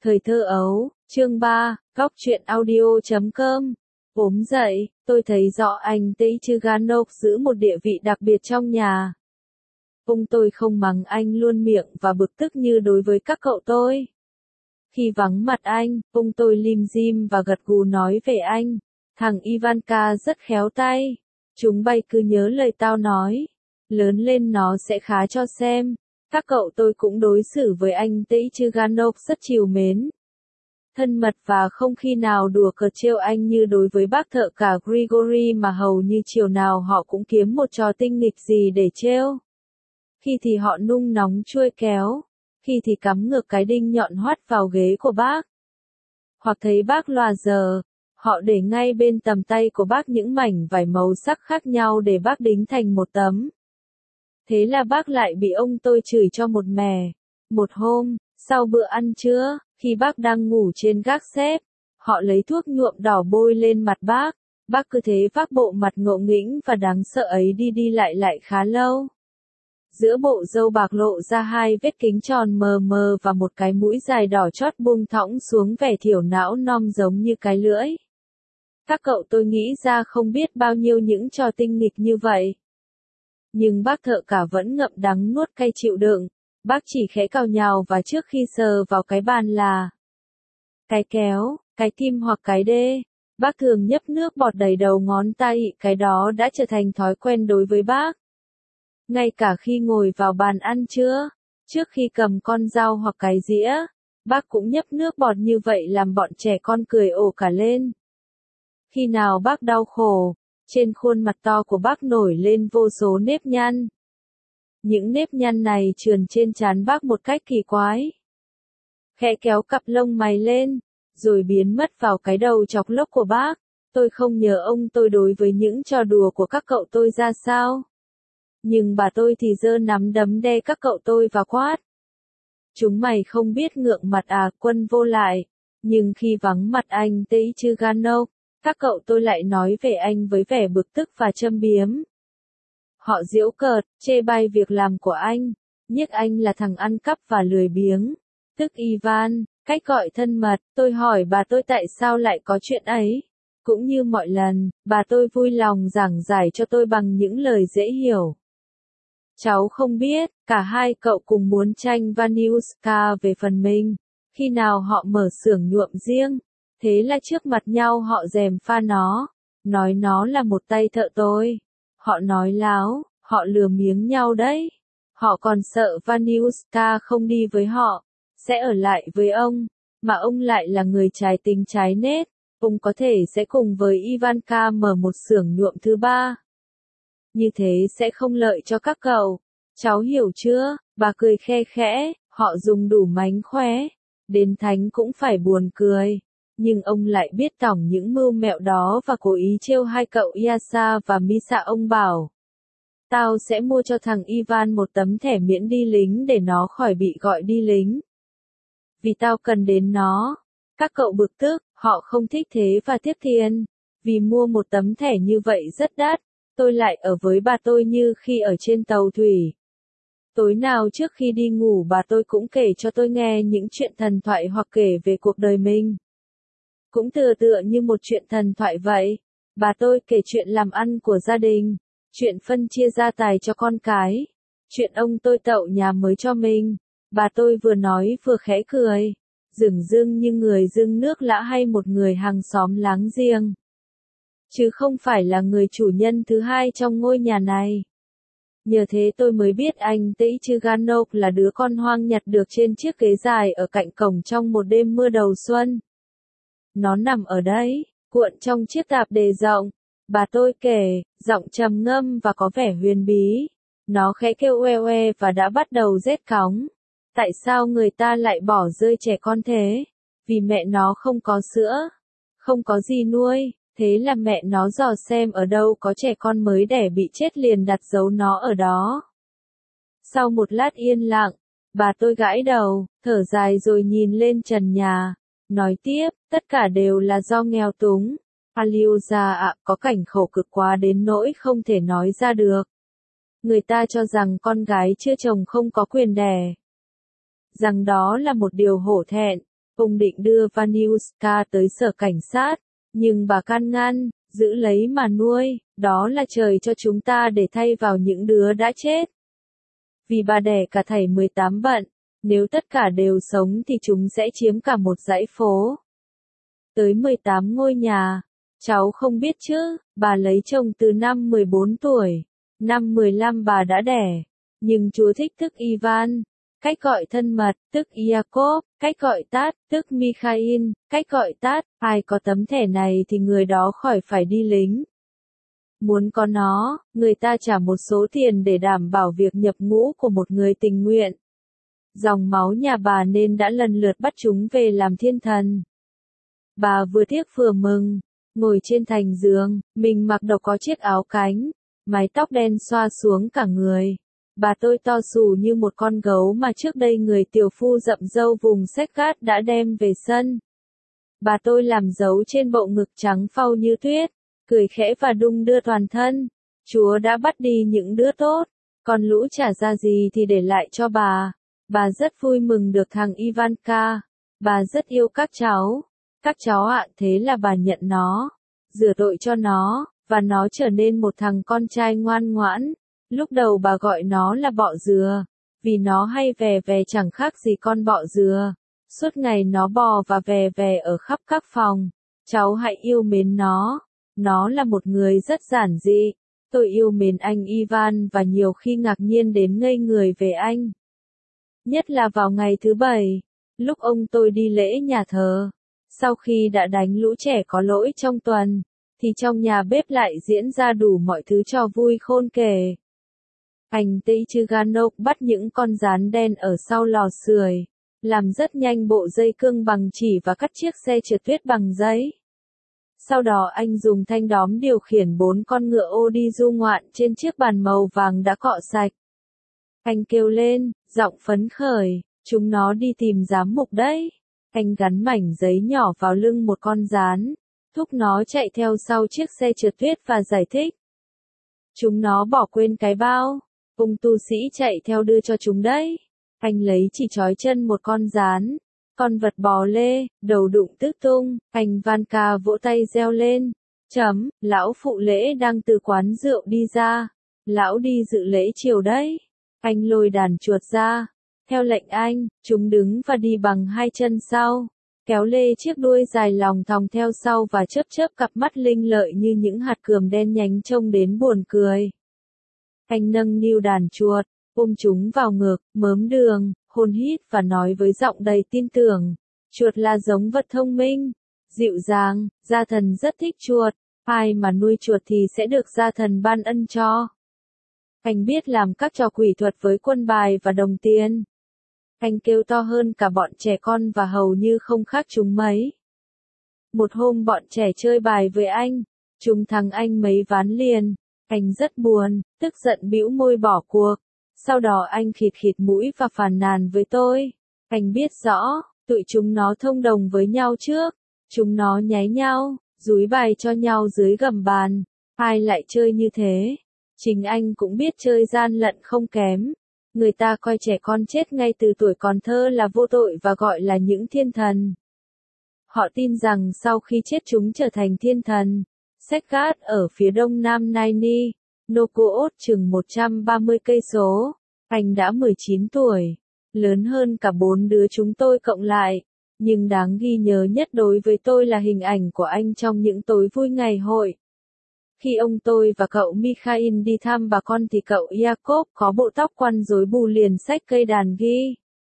Thời thơ ấu, chương 3, Góc truyện audio.com. Ốm dậy, tôi thấy rõ anh Teichigano giữ một địa vị đặc biệt trong nhà. Ông tôi không mắng anh luôn miệng và bực tức như đối với các cậu tôi. Khi vắng mặt anh, ông tôi lim dim và gật gù nói về anh. Thằng Ivanka rất khéo tay. Chúng bay cứ nhớ lời tao nói. Lớn lên nó sẽ khá cho xem. Các cậu tôi cũng đối xử với anh Teichigano rất trìu mến, thân mật và không khi nào đùa cợt trêu anh như đối với bác thợ cả Grigory mà hầu như chiều nào họ cũng kiếm một trò tinh nghịch gì để trêu. Khi thì họ nung nóng chuôi kéo, khi thì cắm ngược cái đinh nhọn hoắt vào ghế của bác. Hoặc thấy bác lòa giờ, họ để ngay bên tầm tay của bác những mảnh vải màu sắc khác nhau để bác đính thành một tấm. Thế là bác lại bị ông tôi chửi cho một mẻ. Một hôm, sau bữa ăn trưa, khi bác đang ngủ trên gác xếp, họ lấy thuốc nhuộm đỏ bôi lên mặt bác cứ thế vác bộ mặt ngộ nghĩnh và đáng sợ ấy đi lại khá lâu. Giữa bộ râu bạc lộ ra hai vết kính tròn mờ mờ và một cái mũi dài đỏ chót buông thõng xuống vẻ thiểu não non giống như cái lưỡi. Các cậu tôi nghĩ ra không biết bao nhiêu những trò tinh nghịch như vậy. Nhưng bác thợ cả vẫn ngậm đắng nuốt cay chịu đựng, bác chỉ khẽ cào nhào và trước khi sờ vào cái bàn là cái kéo, cái kim hoặc cái đê, bác thường nhấp nước bọt đầy đầu ngón tay, cái đó đã trở thành thói quen đối với bác. Ngay cả khi ngồi vào bàn ăn trưa, trước khi cầm con dao hoặc cái dĩa, bác cũng nhấp nước bọt như vậy làm bọn trẻ con cười ồ cả lên. Khi nào bác đau khổ, trên khuôn mặt to của bác nổi lên vô số nếp nhăn. Những nếp nhăn này trườn trên trán bác một cách kỳ quái. Khẽ kéo cặp lông mày lên, rồi biến mất vào cái đầu chọc lốc của bác. Tôi không nhớ ông tôi đối với những trò đùa của các cậu tôi ra sao. Nhưng bà tôi thì giơ nắm đấm đe các cậu tôi và quát. Chúng mày không biết ngượng mặt à, quân vô lại. Nhưng khi vắng mặt anh Teichigano, các cậu tôi lại nói về anh với vẻ bực tức và châm biếm. Họ giễu cợt, chê bai việc làm của anh, nhiếc anh là thằng ăn cắp và lười biếng, tức Ivan, cách gọi thân mật. Tôi hỏi bà tôi tại sao lại có chuyện ấy. Cũng như mọi lần, bà tôi vui lòng giảng giải cho tôi bằng những lời dễ hiểu. Cháu không biết, cả hai cậu cùng muốn tranh Vaniushka về phần mình, khi nào họ mở xưởng nhuộm riêng. Thế là trước mặt nhau họ gièm pha nó, nói nó là một tay thợ tôi. Họ nói láo, họ lừa miếng nhau đấy. Họ còn sợ Vaniushka không đi với họ, sẽ ở lại với ông, mà ông lại là người trái tính trái nết, ông có thể sẽ cùng với Ivanka mở một xưởng nhuộm thứ ba. Như thế sẽ không lợi cho các cậu. Cháu hiểu chưa? Bà cười khe khẽ, họ dùng đủ mánh khóe, đến thánh cũng phải buồn cười. Nhưng ông lại biết tỏng những mưu mẹo đó và cố ý trêu hai cậu Yasa và Misa. Ông bảo, tao sẽ mua cho thằng Ivan một tấm thẻ miễn đi lính để nó khỏi bị gọi đi lính. Vì tao cần đến nó. Các cậu bực tức, họ không thích thế và tiếc tiền. Vì mua một tấm thẻ như vậy rất đắt, tôi lại ở với bà tôi như khi ở trên tàu thủy. Tối nào trước khi đi ngủ bà tôi cũng kể cho tôi nghe những chuyện thần thoại hoặc kể về cuộc đời mình. Cũng tựa như một chuyện thần thoại vậy. Bà tôi kể chuyện làm ăn của gia đình, chuyện phân chia gia tài cho con cái, chuyện ông tôi tậu nhà mới cho mình. Bà tôi vừa nói vừa khẽ cười, dửng dưng như người dưng nước lã hay một người hàng xóm láng giềng. Chứ không phải là người chủ nhân thứ hai trong ngôi nhà này. Nhờ thế tôi mới biết anh Teichigano là đứa con hoang nhặt được trên chiếc ghế dài ở cạnh cổng trong một đêm mưa đầu xuân. Nó nằm ở đấy, cuộn trong chiếc tạp dề rộng. Bà tôi kể, giọng trầm ngâm và có vẻ huyền bí. Nó khẽ kêu oe oe và đã bắt đầu rét cóng. Tại sao người ta lại bỏ rơi trẻ con thế? Vì mẹ nó không có sữa, không có gì nuôi. Thế là mẹ nó dò xem ở đâu có trẻ con mới đẻ bị chết liền đặt giấu nó ở đó. Sau một lát yên lặng, bà tôi gãi đầu, thở dài rồi nhìn lên trần nhà. Nói tiếp, tất cả đều là do nghèo túng. Alioza ạ, có cảnh khổ cực quá đến nỗi không thể nói ra được. Người ta cho rằng con gái chưa chồng không có quyền đẻ. Rằng đó là một điều hổ thẹn. Ông định đưa Vaniushka tới sở cảnh sát, nhưng bà can ngăn, giữ lấy mà nuôi, đó là trời cho chúng ta để thay vào những đứa đã chết. Vì bà đẻ cả thảy 18 bận, nếu tất cả đều sống thì chúng sẽ chiếm cả một dãy phố. Tới 18 ngôi nhà, cháu không biết chứ, bà lấy chồng từ năm 14 tuổi, năm 15 bà đã đẻ, nhưng Chúa thích thức Ivan, cách gọi thân mật, tức Iacob, cách gọi tát, tức Mikhail, cách gọi tát, ai có tấm thẻ này thì người đó khỏi phải đi lính. Muốn có nó, người ta trả một số tiền để đảm bảo việc nhập ngũ của một người tình nguyện. Dòng máu nhà bà nên đã lần lượt bắt chúng về làm thiên thần. Bà vừa tiếc vừa mừng, ngồi trên thành giường, mình mặc đầu có chiếc áo cánh, mái tóc đen xoa xuống cả người. Bà tôi to xù như một con gấu mà trước đây người tiểu phu rậm râu vùng Setgard đã đem về sân. Bà tôi làm dấu trên bộ ngực trắng phau như tuyết, cười khẽ và đung đưa toàn thân. Chúa đã bắt đi những đứa tốt, còn lũ chả ra gì thì để lại cho bà. Bà rất vui mừng được thằng Ivanka. Bà rất yêu các cháu. Các cháu ạ, thế là bà nhận nó, rửa tội cho nó, và nó trở nên một thằng con trai ngoan ngoãn. Lúc đầu bà gọi nó là bọ dừa, vì nó hay vè vè chẳng khác gì con bọ dừa. Suốt ngày nó bò và vè vè ở khắp các phòng. Cháu hãy yêu mến nó. Nó là một người rất giản dị. Tôi yêu mến anh Ivan và nhiều khi ngạc nhiên đến ngây người về anh. Nhất là vào ngày thứ Bảy, lúc ông tôi đi lễ nhà thờ. Sau khi đã đánh lũ trẻ có lỗi trong tuần, thì trong nhà bếp lại diễn ra đủ mọi thứ trò vui khôn kể. Anh Teichganov bắt những con gián đen ở sau lò sưởi, làm rất nhanh bộ dây cương bằng chỉ và cắt chiếc xe trượt tuyết bằng giấy. Sau đó anh dùng thanh đóm điều khiển 4 con ngựa ô đi du ngoạn trên chiếc bàn màu vàng đã cọ sạch. Anh kêu lên, giọng phấn khởi, chúng nó đi tìm giám mục đấy. Anh gắn mảnh giấy nhỏ vào lưng một con gián, thúc nó chạy theo sau chiếc xe trượt tuyết và giải thích. Chúng nó bỏ quên cái bao, ông tu sĩ chạy theo đưa cho chúng đấy. Anh lấy chỉ trói chân một con gián, con vật bò lê, đầu đụng tứ tung, anh Vanka vỗ tay reo lên. Lão phụ lễ đang từ quán rượu đi ra, lão đi dự lễ chiều đấy. Anh lôi đàn chuột ra. Theo lệnh anh, chúng đứng và đi bằng hai chân sau, kéo lê chiếc đuôi dài lòng thòng theo sau và chớp chớp cặp mắt linh lợi như những hạt cườm đen nhánh trông đến buồn cười. Anh nâng niu đàn chuột, ôm chúng vào ngực, mớm đường, hôn hít và nói với giọng đầy tin tưởng. Chuột là giống vật thông minh, dịu dàng, gia thần rất thích chuột, ai mà nuôi chuột thì sẽ được gia thần ban ân cho. Anh biết làm các trò quỷ thuật với quân bài và đồng tiền. Anh kêu to hơn cả bọn trẻ con và hầu như không khác chúng mấy. Một hôm bọn trẻ chơi bài với anh, chúng thắng anh mấy ván liền. Anh rất buồn, tức giận bĩu môi bỏ cuộc. Sau đó anh khịt khịt mũi và phàn nàn với tôi. Anh biết rõ, tụi chúng nó thông đồng với nhau trước. Chúng nó nháy nhau, dúi bài cho nhau dưới gầm bàn. Ai lại chơi như thế? Chính anh cũng biết chơi gian lận không kém. Người ta coi trẻ con chết ngay từ tuổi còn thơ là vô tội và gọi là những thiên thần. Họ tin rằng sau khi chết chúng trở thành thiên thần. Setgard ở phía đông nam Naini, Nokoot chừng 130 cây số. Anh đã 19 tuổi, lớn hơn cả 4 đứa chúng tôi cộng lại. Nhưng đáng ghi nhớ nhất đối với tôi là hình ảnh của anh trong những tối vui ngày hội. Khi ông tôi và cậu Mikhail đi thăm bà con thì cậu Iacob có bộ tóc quăn rối bù liền xách cây đàn ghi.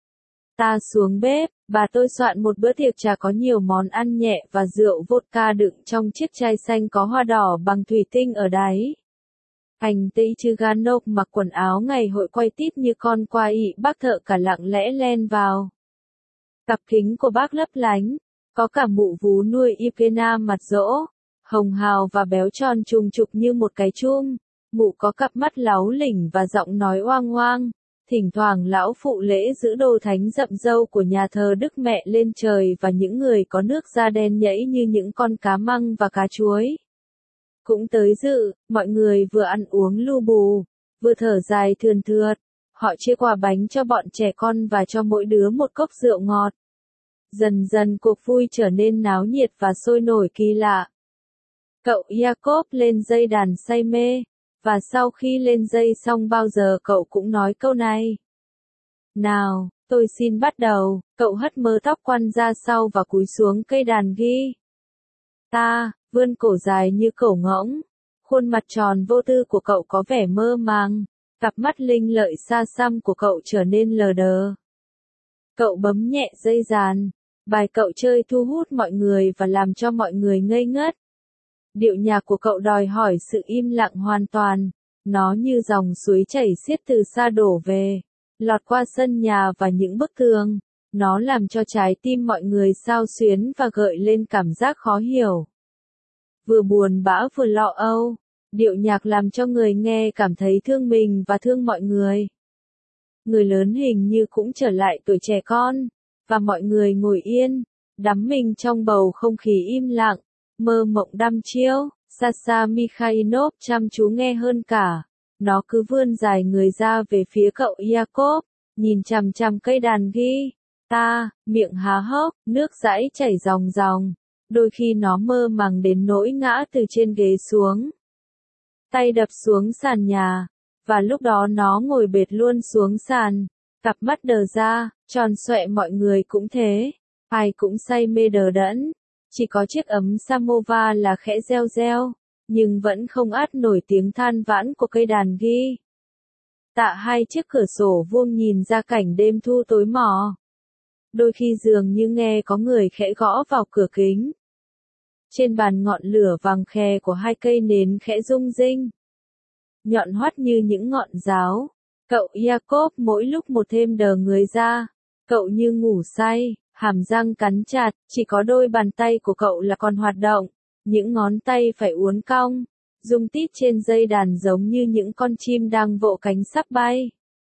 Ta xuống bếp, bà tôi soạn một bữa tiệc trà có nhiều món ăn nhẹ và rượu vodka đựng trong chiếc chai xanh có hoa đỏ bằng thủy tinh ở đáy. Anh Teichganov mặc quần áo ngày hội quay tít như con qua ị, bác thợ cả lặng lẽ len vào. Cặp kính của bác lấp lánh, có cả mụ vú nuôi Ivkena mặt dỗ, hồng hào và béo tròn trùng trục như một cái chum. Mụ có cặp mắt láu lỉnh và giọng nói oang oang. Thỉnh thoảng lão phụ lễ giữ đồ thánh rậm râu của nhà thờ Đức Mẹ lên trời và những người có nước da đen nhẫy như những con cá măng và cá chuối cũng tới dự. Mọi người vừa ăn uống lu bù, vừa thở dài thườn thượt. Họ chia quà bánh cho bọn trẻ con và cho mỗi đứa một cốc rượu ngọt. Dần dần cuộc vui trở nên náo nhiệt và sôi nổi kỳ lạ. Cậu Jacob lên dây đàn say mê, và sau khi lên dây xong bao giờ cậu cũng nói câu này. Nào, tôi xin bắt đầu, cậu hất mớ tóc quăn ra sau và cúi xuống cây đàn guitar, vươn cổ dài như cổ ngỗng. Khuôn mặt tròn vô tư của cậu có vẻ mơ màng, cặp mắt linh lợi xa xăm của cậu trở nên lờ đờ. Cậu bấm nhẹ dây đàn, bài cậu chơi thu hút mọi người và làm cho mọi người ngây ngất. Điệu nhạc của cậu đòi hỏi sự im lặng hoàn toàn, nó như dòng suối chảy xiết từ xa đổ về, lọt qua sân nhà và những bức tường. Nó làm cho trái tim mọi người xao xuyến và gợi lên cảm giác khó hiểu. Vừa buồn bã vừa lo âu, điệu nhạc làm cho người nghe cảm thấy thương mình và thương mọi người. Người lớn hình như cũng trở lại tuổi trẻ con, và mọi người ngồi yên, đắm mình trong bầu không khí im lặng, mơ mộng đăm chiêu. Sasha Mikhailov chăm chú nghe hơn cả. Nó cứ vươn dài người ra về phía cậu Jacob, nhìn chằm chằm cây đàn guitar, miệng há hốc, nước dãi chảy ròng ròng. Đôi khi nó mơ màng đến nỗi ngã từ trên ghế xuống. Tay đập xuống sàn nhà, và lúc đó nó ngồi bệt luôn xuống sàn, cặp mắt đờ ra, tròn xoẹ. Mọi người cũng thế, ai cũng say mê đờ đẫn. Chỉ có chiếc ấm samovar là khẽ reo reo, nhưng vẫn không át nổi tiếng than vãn của cây đàn guitar. Tạ hai chiếc cửa sổ vuông nhìn ra cảnh đêm thu tối mò. Đôi khi dường như nghe có người khẽ gõ vào cửa kính. Trên bàn ngọn lửa vàng khè của hai cây nến khẽ rung rinh, nhọn hoắt như những ngọn giáo. Cậu Jacob mỗi lúc một thêm đờ người ra. Cậu như ngủ say, hàm răng cắn chặt, chỉ có đôi bàn tay của cậu là còn hoạt động. Những ngón tay phải uốn cong, rung tít trên dây đàn giống như những con chim đang vỗ cánh sắp bay.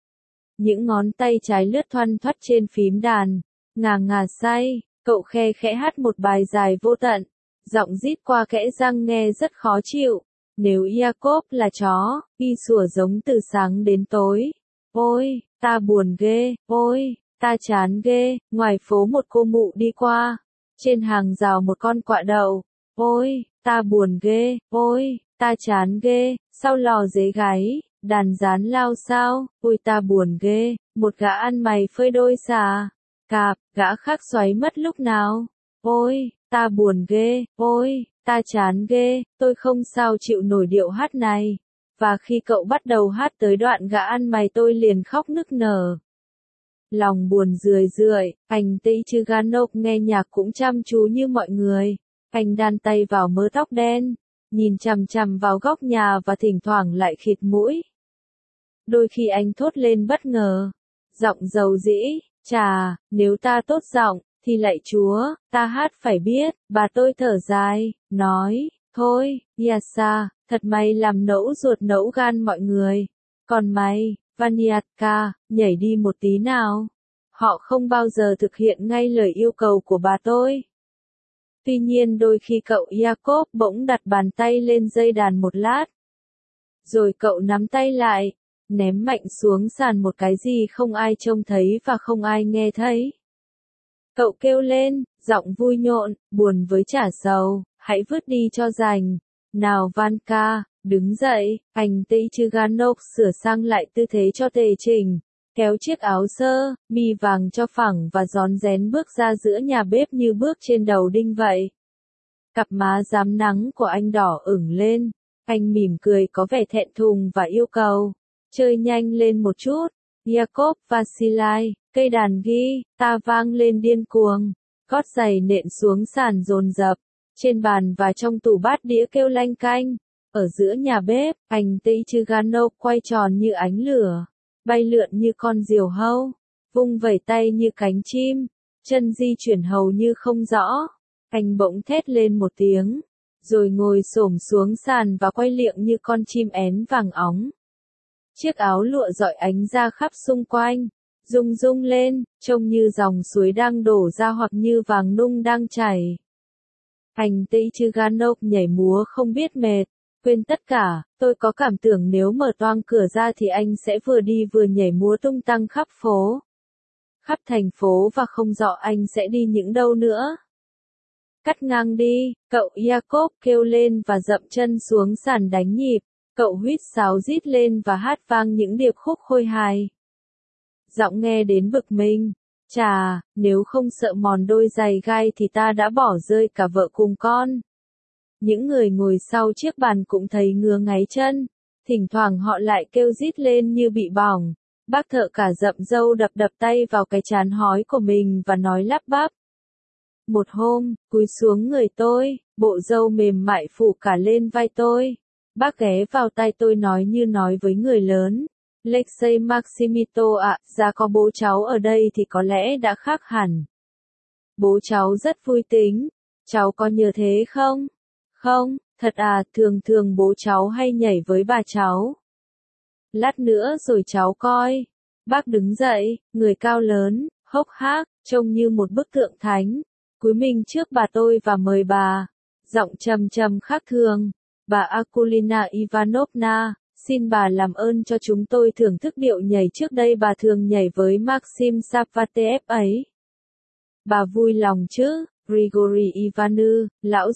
Những ngón tay trái lướt thoăn thoắt trên phím đàn, ngà ngà say. Cậu khe khẽ hát một bài dài vô tận, giọng rít qua kẽ răng nghe rất khó chịu. Nếu Jacob là chó, y sủa giống từ sáng đến tối. Ôi, ta buồn ghê, ôi, ta chán ghê. Ngoài phố một cô mụ đi qua, trên hàng rào một con quạ đậu. Ôi, ta buồn ghê, ôi, ta chán ghê. Sau lò dế gáy, đàn rán lao sao. Ôi ta buồn ghê, một gã ăn mày phơi đôi xà cạp, gã khác xoáy mất lúc nào. Ôi, ta buồn ghê, ôi, ta chán ghê. Tôi không sao chịu nổi điệu hát này. Và khi cậu bắt đầu hát tới đoạn gã ăn mày tôi liền khóc nức nở. Lòng buồn rười rượi, anh Teichganov nghe nhạc cũng chăm chú như mọi người. Anh đan tay vào mớ tóc đen, nhìn chằm chằm vào góc nhà và thỉnh thoảng lại khịt mũi. Đôi khi anh thốt lên bất ngờ, giọng dầu dĩ, chà, nếu ta tốt giọng, thì lạy Chúa, ta hát phải biết. Bà tôi thở dài, nói, thôi, Yasa, thật mày làm nẫu ruột nẫu gan mọi người. Còn mày, Vaniatka, nhảy đi một tí nào. Họ không bao giờ thực hiện ngay lời yêu cầu của bà tôi. Tuy nhiên đôi khi cậu Jacob bỗng đặt bàn tay lên dây đàn một lát. Rồi cậu nắm tay lại, ném mạnh xuống sàn một cái gì không ai trông thấy và không ai nghe thấy. Cậu kêu lên, giọng vui nhộn, buồn với chả sầu, hãy vứt đi cho rành. Nào Vanka, đứng dậy. Anh Teichganov sửa sang lại tư thế cho tề chỉnh, kéo chiếc áo sơ mi vàng cho phẳng và rón rén bước ra giữa nhà bếp như bước trên đầu đinh vậy. Cặp má rám nắng của anh đỏ ửng lên, anh mỉm cười có vẻ thẹn thùng và yêu cầu, chơi nhanh lên một chút. Jacob Vasilai, cây đàn guitar vang lên điên cuồng, gót giày nện xuống sàn dồn dập, trên bàn và trong tủ bát đĩa kêu lanh canh. Ở giữa nhà bếp, anh Teichganov quay tròn như ánh lửa, bay lượn như con diều hâu, vung vẩy tay như cánh chim, chân di chuyển hầu như không rõ. Anh bỗng thét lên một tiếng, rồi ngồi xổm xuống sàn và quay liệng như con chim én vàng óng. Chiếc áo lụa rọi ánh ra khắp xung quanh, rung rung lên, trông như dòng suối đang đổ ra hoặc như vàng nung đang chảy. Anh Teichganov nhảy múa không biết mệt, quên tất cả. Tôi có cảm tưởng nếu mở toang cửa ra thì anh sẽ vừa đi vừa nhảy múa tung tăng khắp phố. khắp thành phố và không rõ anh sẽ đi những đâu nữa. Cắt ngang đi, cậu Jacob kêu lên và dậm chân xuống sàn đánh nhịp, cậu huýt sáo rít lên và hát vang những điệp khúc khôi hài. Giọng nghe đến bực mình, chà, nếu không sợ mòn đôi giày gai thì ta đã bỏ rơi cả vợ cùng con. Những người ngồi sau chiếc bàn cũng thấy ngứa ngáy chân, thỉnh thoảng họ lại kêu rít lên như bị bỏng. Bác thợ cả dậm râu đập đập tay vào cái trán hói của mình và nói lắp bắp. Một hôm, cúi xuống người tôi, bộ râu mềm mại phủ cả lên vai tôi. Bác ghé vào tai tôi nói như nói với người lớn. Alexei Maximito ạ, ra có bố cháu ở đây thì có lẽ đã khác hẳn. Bố cháu rất vui tính. Cháu có nhớ thế không? Không, thật à, thường thường bố cháu hay nhảy với bà cháu. Lát nữa rồi cháu coi. Bác đứng dậy, người cao lớn, hốc hác, trông như một bức tượng thánh. Cúi mình trước bà tôi và mời bà. Giọng trầm trầm khác thường. Bà Akulina Ivanovna, xin bà làm ơn cho chúng tôi thưởng thức điệu nhảy trước đây bà thường nhảy với Maxim Safatev ấy. Bà vui lòng chứ, Grigory Ivanu, lão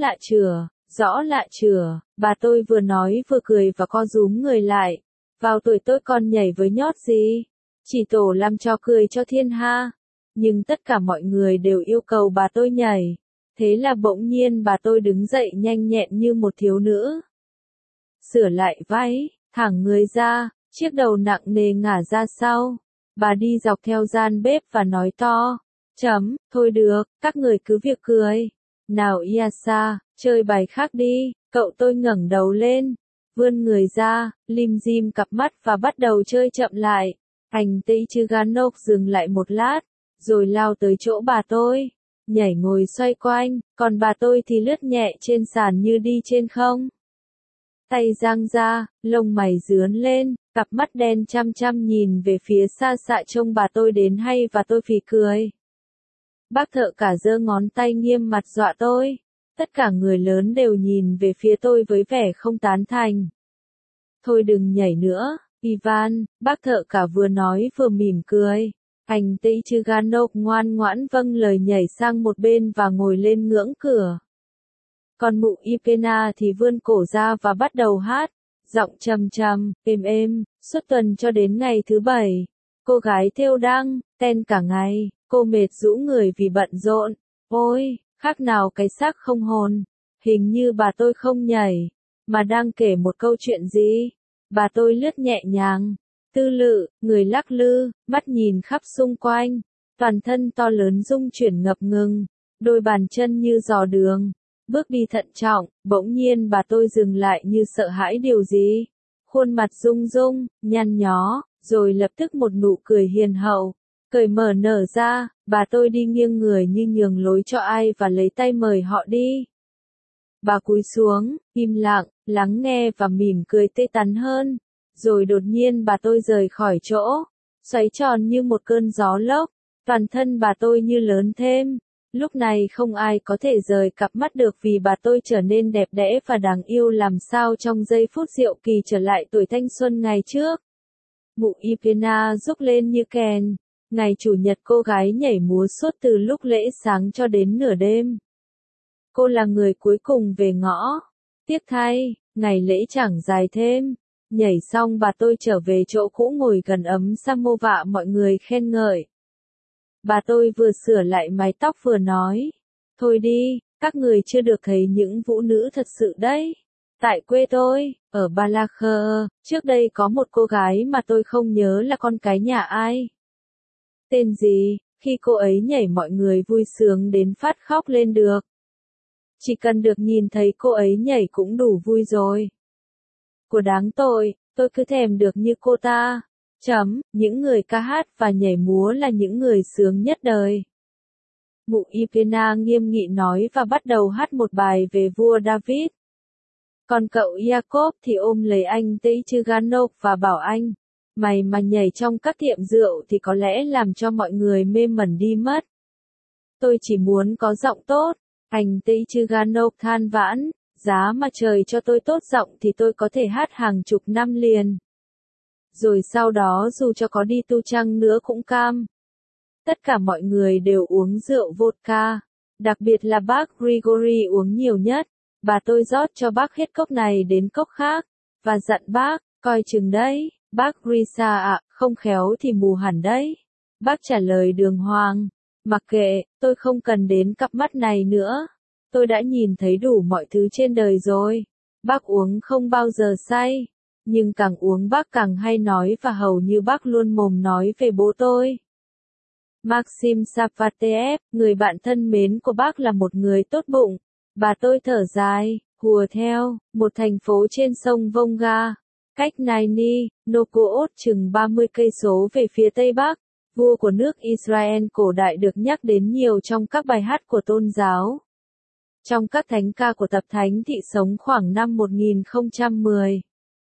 rõ lạ chửa, bà tôi vừa nói vừa cười và co rúm người lại. Vào tuổi tôi còn nhảy với nhót gì? Chỉ tổ làm trò cười cho thiên ha. Nhưng tất cả mọi người đều yêu cầu bà tôi nhảy. Thế là bỗng nhiên bà tôi đứng dậy nhanh nhẹn như một thiếu nữ. Sửa lại váy, thẳng người ra, chiếc đầu nặng nề ngả ra sau. Bà đi dọc theo gian bếp và nói to. Thôi được, các người cứ việc cười. Nào Iasa, chơi bài khác đi, cậu tôi ngẩng đầu lên. Vươn người ra, lim dim cặp mắt và bắt đầu chơi chậm lại. Anh Teichganov dừng lại một lát, rồi lao tới chỗ bà tôi. Nhảy ngồi xoay quanh, còn bà tôi thì lướt nhẹ trên sàn như đi trên không. Tay giang ra, lông mày rướn lên, cặp mắt đen chăm chăm nhìn về phía xa xạ trông bà tôi đến hay và tôi phì cười. Bác thợ cả giơ ngón tay nghiêm mặt dọa tôi. Tất cả người lớn đều nhìn về phía tôi với vẻ không tán thành. Thôi đừng nhảy nữa, Ivan, bác thợ cả vừa nói vừa mỉm cười. Anh Teichganov ngoan ngoãn vâng lời nhảy sang một bên và ngồi lên ngưỡng cửa. Còn mụ Ipena thì vươn cổ ra và bắt đầu hát, giọng trầm trầm, êm, suốt tuần cho đến ngày thứ bảy. Cô gái thêu đăng, ten cả ngày, cô mệt rũ người vì bận rộn. Ôi, khác nào cái xác không hồn. Hình như bà tôi không nhảy, mà đang kể một câu chuyện gì. Bà tôi lướt nhẹ nhàng, tư lự, người lắc lư, mắt nhìn khắp xung quanh. Toàn thân to lớn rung chuyển ngập ngừng, đôi bàn chân như dò đường. Bước đi thận trọng, bỗng nhiên bà tôi dừng lại như sợ hãi điều gì. Khuôn mặt rung rung, nhăn nhó, rồi lập tức một nụ cười hiền hậu, cởi mở nở ra, bà tôi đi nghiêng người như nhường lối cho ai và lấy tay mời họ đi. Bà cúi xuống, im lặng, lắng nghe và mỉm cười tươi tắn hơn. Rồi đột nhiên bà tôi rời khỏi chỗ, xoáy tròn như một cơn gió lốc, toàn thân bà tôi như lớn thêm. Lúc này không ai có thể rời cặp mắt được vì bà tôi trở nên đẹp đẽ và đáng yêu làm sao trong giây phút diệu kỳ trở lại tuổi thanh xuân ngày trước. Mụ Ipena rúc lên như kèn. Ngày chủ nhật cô gái nhảy múa suốt từ lúc lễ sáng cho đến nửa đêm. Cô là người cuối cùng về ngõ. Tiếc thay, ngày lễ chẳng dài thêm. Nhảy xong bà tôi trở về chỗ cũ ngồi gần ấm samovar mọi người khen ngợi. Bà tôi vừa sửa lại mái tóc vừa nói. Thôi đi, các người chưa được thấy những vũ nữ thật sự đấy. Tại quê tôi, ở Balakher, trước đây có một cô gái mà tôi không nhớ là con cái nhà ai. Tên gì, khi cô ấy nhảy mọi người vui sướng đến phát khóc lên được. Chỉ cần được nhìn thấy cô ấy nhảy cũng đủ vui rồi. Của đáng tội, tôi cứ thèm được như cô ta. Những người ca hát và nhảy múa là những người sướng nhất đời. Mụ Ipena nghiêm nghị nói và bắt đầu hát một bài về vua David. Còn cậu Jacob thì ôm lấy anh Teichganov và bảo anh, mày mà nhảy trong các tiệm rượu thì có lẽ làm cho mọi người mê mẩn đi mất. Tôi chỉ muốn có giọng tốt, anh Teichganov than vãn, giá mà trời cho tôi tốt giọng thì tôi có thể hát hàng chục năm liền. Rồi sau đó dù cho có đi tu chăng nữa cũng cam. Tất cả mọi người đều uống rượu vodka. Đặc biệt là bác Grigory uống nhiều nhất. Bà tôi rót cho bác hết cốc này đến cốc khác. Và dặn bác, coi chừng đấy, bác Grisa ạ, không khéo thì mù hẳn đấy. Bác trả lời đường hoàng. Mặc kệ, tôi không cần đến cặp mắt này nữa. Tôi đã nhìn thấy đủ mọi thứ trên đời rồi. Bác uống không bao giờ say. Nhưng càng uống bác càng hay nói và hầu như bác luôn mồm nói về bố tôi. Maxim Safateev, người bạn thân mến của bác là một người tốt bụng. Bà tôi thở dài, hùa theo, một thành phố trên sông Volga, cách Nizhny Novgorod chừng 30 cây số về phía tây bắc. Vua của nước Israel cổ đại được nhắc đến nhiều trong các bài hát của tôn giáo. Trong các thánh ca của tập thánh thị sống khoảng năm 1010.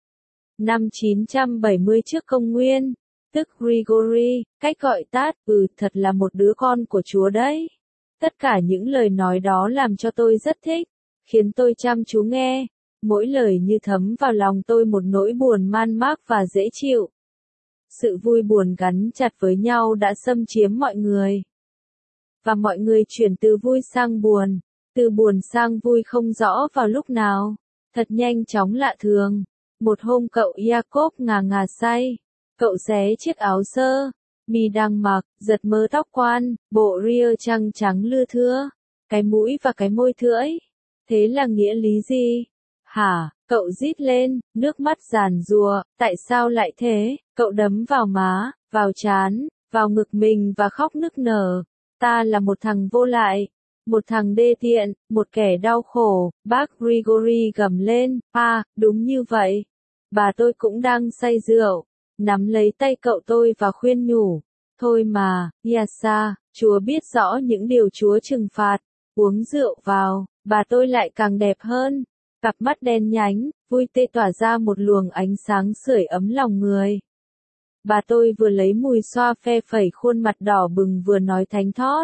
Năm 970 trước công nguyên, tức Grigory, cách gọi tắt, thật là một đứa con của Chúa đấy. Tất cả những lời nói đó làm cho tôi rất thích, khiến tôi chăm chú nghe, mỗi lời như thấm vào lòng tôi một nỗi buồn man mác và dễ chịu. Sự vui buồn gắn chặt với nhau đã xâm chiếm mọi người. Và mọi người chuyển từ vui sang buồn, từ buồn sang vui không rõ vào lúc nào, thật nhanh chóng lạ thường. Một hôm cậu Jacob ngà say, cậu xé chiếc áo sơ mi đang mặc, giật mớ tóc quan, bộ ria trăng trắng lưa thưa, cái mũi và cái môi thưởi. Thế là nghĩa lý gì? Hả? Cậu rít lên, nước mắt giàn giụa, tại sao lại thế? Cậu đấm vào má, vào trán, vào ngực mình và khóc nức nở. Ta là một thằng vô lại, một thằng đê tiện, một kẻ đau khổ. Bác Grigory gầm lên, đúng như vậy. Bà tôi cũng đang say rượu, nắm lấy tay cậu tôi và khuyên nhủ. Thôi mà, Yasa, Chúa biết rõ những điều Chúa trừng phạt. Uống rượu vào, bà tôi lại càng đẹp hơn. Cặp mắt đen nhánh, vui tê tỏa ra một luồng ánh sáng sưởi ấm lòng người. Bà tôi vừa lấy mùi xoa phe phẩy khuôn mặt đỏ bừng vừa nói thánh thót.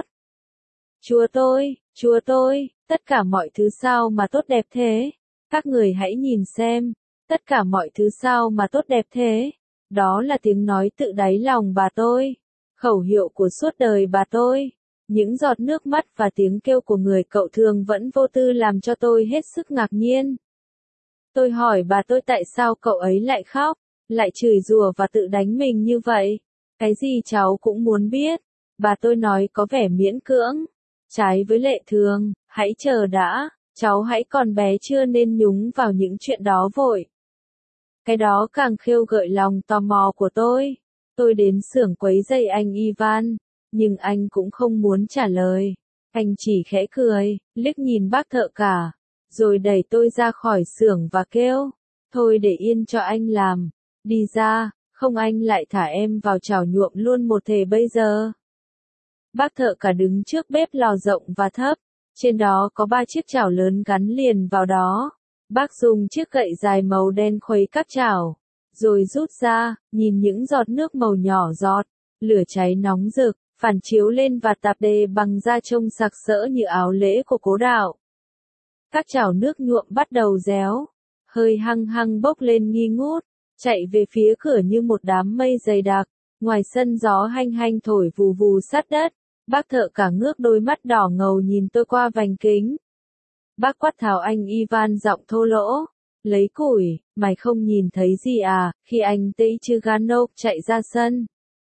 Chúa tôi, tất cả mọi thứ sao mà tốt đẹp thế? Các người hãy nhìn xem, tất cả mọi thứ sao mà tốt đẹp thế? Đó là tiếng nói tự đáy lòng bà tôi, khẩu hiệu của suốt đời bà tôi. Những giọt nước mắt và tiếng kêu của người cậu thường vẫn vô tư làm cho tôi hết sức ngạc nhiên. Tôi hỏi bà tôi tại sao cậu ấy lại khóc, lại chửi rủa và tự đánh mình như vậy. Cái gì cháu cũng muốn biết. Bà tôi nói có vẻ miễn cưỡng. Trái với lệ thường, hãy chờ đã, cháu hãy còn bé chưa nên nhúng vào những chuyện đó vội. Cái đó càng khêu gợi lòng tò mò của tôi. Tôi đến xưởng quấy giày anh Ivan, nhưng anh cũng không muốn trả lời. Anh chỉ khẽ cười, liếc nhìn bác thợ cả, rồi đẩy tôi ra khỏi xưởng và kêu, thôi để yên cho anh làm, đi ra, không anh lại thả em vào chảo nhuộm luôn một thể bây giờ. Bác thợ cả đứng trước bếp lò rộng và thấp, trên đó có 3 chiếc chảo lớn gắn liền vào đó. Bác dùng chiếc gậy dài màu đen khuấy các chảo, rồi rút ra, nhìn những giọt nước màu nhỏ giọt, lửa cháy nóng rực, phản chiếu lên và tạp đề bằng da trông sặc sỡ như áo lễ của cố đạo. Các chảo nước nhuộm bắt đầu réo, hơi hăng hăng bốc lên nghi ngút, chạy về phía cửa như một đám mây dày đặc. Ngoài sân gió hanh hanh thổi vù vù sát đất. Bác thợ cả ngước đôi mắt đỏ ngầu nhìn tôi qua vành kính. Bác quát tháo anh Ivan giọng thô lỗ. Lấy củi, mày không nhìn thấy gì à? Khi anh Teichganov chạy ra sân,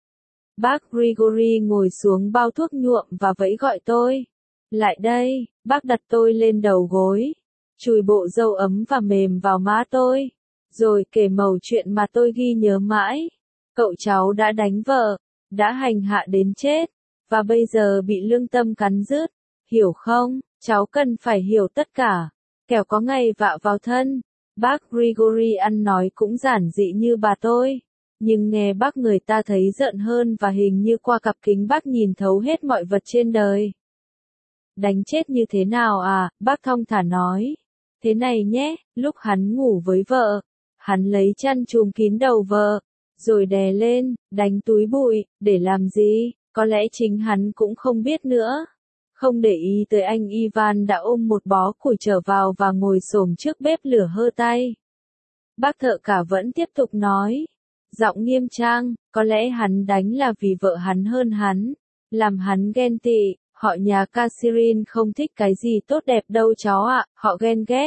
bác Grigory ngồi xuống bao thuốc nhuộm và vẫy gọi tôi. Lại đây, bác đặt tôi lên đầu gối, chùi bộ râu ấm và mềm vào má tôi, rồi kể mẩu chuyện mà tôi ghi nhớ mãi. Cậu cháu đã đánh vợ, đã hành hạ đến chết, và bây giờ bị lương tâm cắn rứt. Hiểu không? Cháu cần phải hiểu tất cả, kẻo có ngày vạ vào thân. Bác Grigory ăn nói cũng giản dị như bà tôi, nhưng nghe bác người ta thấy giận hơn và hình như qua cặp kính bác nhìn thấu hết mọi vật trên đời. Đánh chết như thế nào à? Bác thong thả nói. Thế này nhé, lúc hắn ngủ với vợ, hắn lấy chăn trùm kín đầu vợ, rồi đè lên, đánh túi bụi, để làm gì? Có lẽ chính hắn cũng không biết nữa. Không để ý tới anh Ivan đã ôm một bó củi trở vào và ngồi xổm trước bếp lửa hơ tay. Bác thợ cả vẫn tiếp tục nói, giọng nghiêm trang, có lẽ hắn đánh là vì vợ hắn hơn hắn, làm hắn ghen tị, họ nhà Catherine không thích cái gì tốt đẹp đâu cháu ạ, họ ghen ghét.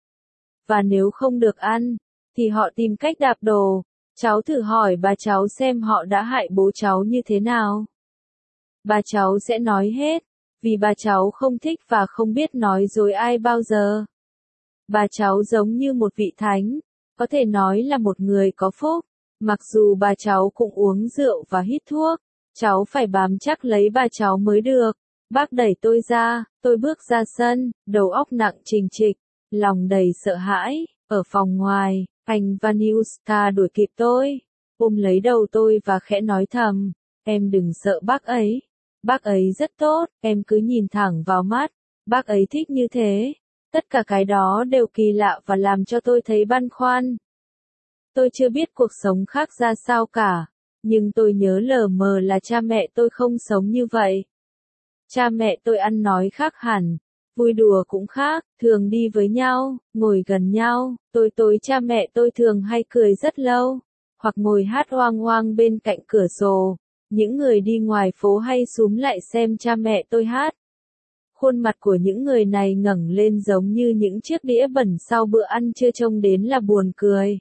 Và nếu không được ăn, thì họ tìm cách đạp đổ. Cháu thử hỏi bà cháu xem họ đã hại bố cháu như thế nào. Bà cháu sẽ nói hết, vì bà cháu không thích và không biết nói dối ai bao giờ. Bà cháu giống như một vị thánh, có thể nói là một người có phúc. Mặc dù bà cháu cũng uống rượu và hít thuốc, cháu phải bám chắc lấy bà cháu mới được. Bác đẩy tôi ra, tôi bước ra sân, đầu óc nặng trịch trịch, lòng đầy sợ hãi. Ở phòng ngoài, anh Vaniuska đuổi kịp tôi, ôm lấy đầu tôi và khẽ nói thầm, em đừng sợ bác ấy rất tốt, em cứ nhìn thẳng vào mắt, bác ấy thích như thế. Tất cả cái đó đều kỳ lạ và làm cho tôi thấy băn khoăn. Tôi chưa biết cuộc sống khác ra sao cả, nhưng tôi nhớ lờ mờ là cha mẹ tôi không sống như vậy. Cha mẹ tôi ăn nói khác hẳn, vui đùa cũng khác, thường đi với nhau, ngồi gần nhau, tối cha mẹ tôi thường hay cười rất lâu, hoặc ngồi hát oang oang bên cạnh cửa sổ. Những người đi ngoài phố hay xúm lại xem cha mẹ tôi hát. Khuôn mặt của những người này ngẩng lên giống như những chiếc đĩa bẩn sau bữa ăn trưa, trông đến là buồn cười.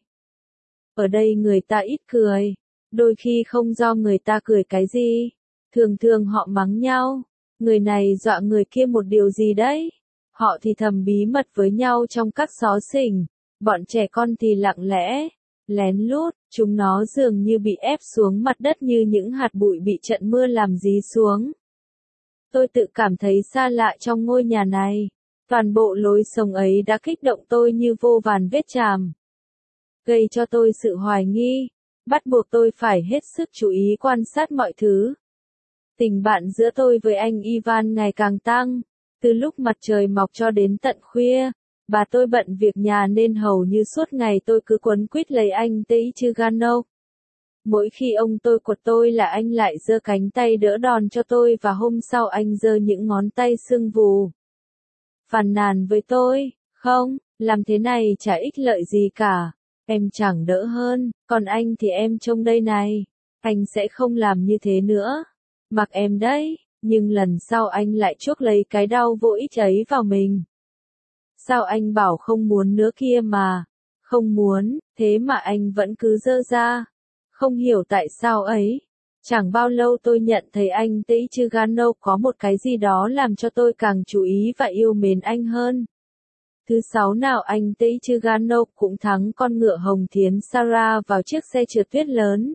Ở đây người ta ít cười, đôi khi không do người ta cười cái gì, thường thường họ mắng nhau, người này dọa người kia một điều gì đấy. Họ thì thầm bí mật với nhau trong các xó xỉnh, bọn trẻ con thì lặng lẽ, lén lút, chúng nó dường như bị ép xuống mặt đất như những hạt bụi bị trận mưa làm dí xuống. Tôi tự cảm thấy xa lạ trong ngôi nhà này, toàn bộ lối sống ấy đã kích động tôi như vô vàn vết chàm. Gây cho tôi sự hoài nghi, bắt buộc tôi phải hết sức chú ý quan sát mọi thứ. Tình bạn giữa tôi với anh Ivan ngày càng tăng, từ lúc mặt trời mọc cho đến tận khuya. Bà tôi bận việc nhà nên hầu như suốt ngày tôi cứ quấn quýt lấy anh Teichigano. Mỗi khi ông tôi quật tôi là anh lại giơ cánh tay đỡ đòn cho tôi và hôm sau anh giơ những ngón tay sưng vù. Phàn nàn với tôi, không, làm thế này chả ích lợi gì cả, em chẳng đỡ hơn, còn anh thì em trông đây này, anh sẽ không làm như thế nữa, mặc em đấy, nhưng lần sau anh lại chuốc lấy cái đau vô ích ấy vào mình. Sao anh bảo không muốn nữa kia mà, không muốn, thế mà anh vẫn cứ giơ ra, không hiểu tại sao ấy. Chẳng bao lâu tôi nhận thấy anh Teichigano có một cái gì đó làm cho tôi càng chú ý và yêu mến anh hơn. Thứ sáu nào anh Teichigano cũng thắng con ngựa hồng thiến Sarah vào chiếc xe trượt tuyết lớn.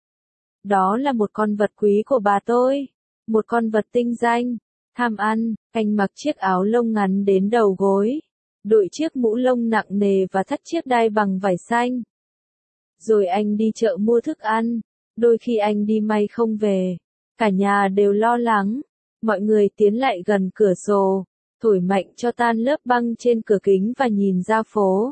Đó là một con vật quý của bà tôi, một con vật tinh danh, tham ăn. Anh mặc chiếc áo lông ngắn đến đầu gối, đội chiếc mũ lông nặng nề và thắt chiếc đai bằng vải xanh. Rồi anh đi chợ mua thức ăn, đôi khi anh đi may không về, cả nhà đều lo lắng. Mọi người tiến lại gần cửa sổ, thổi mạnh cho tan lớp băng trên cửa kính và nhìn ra phố.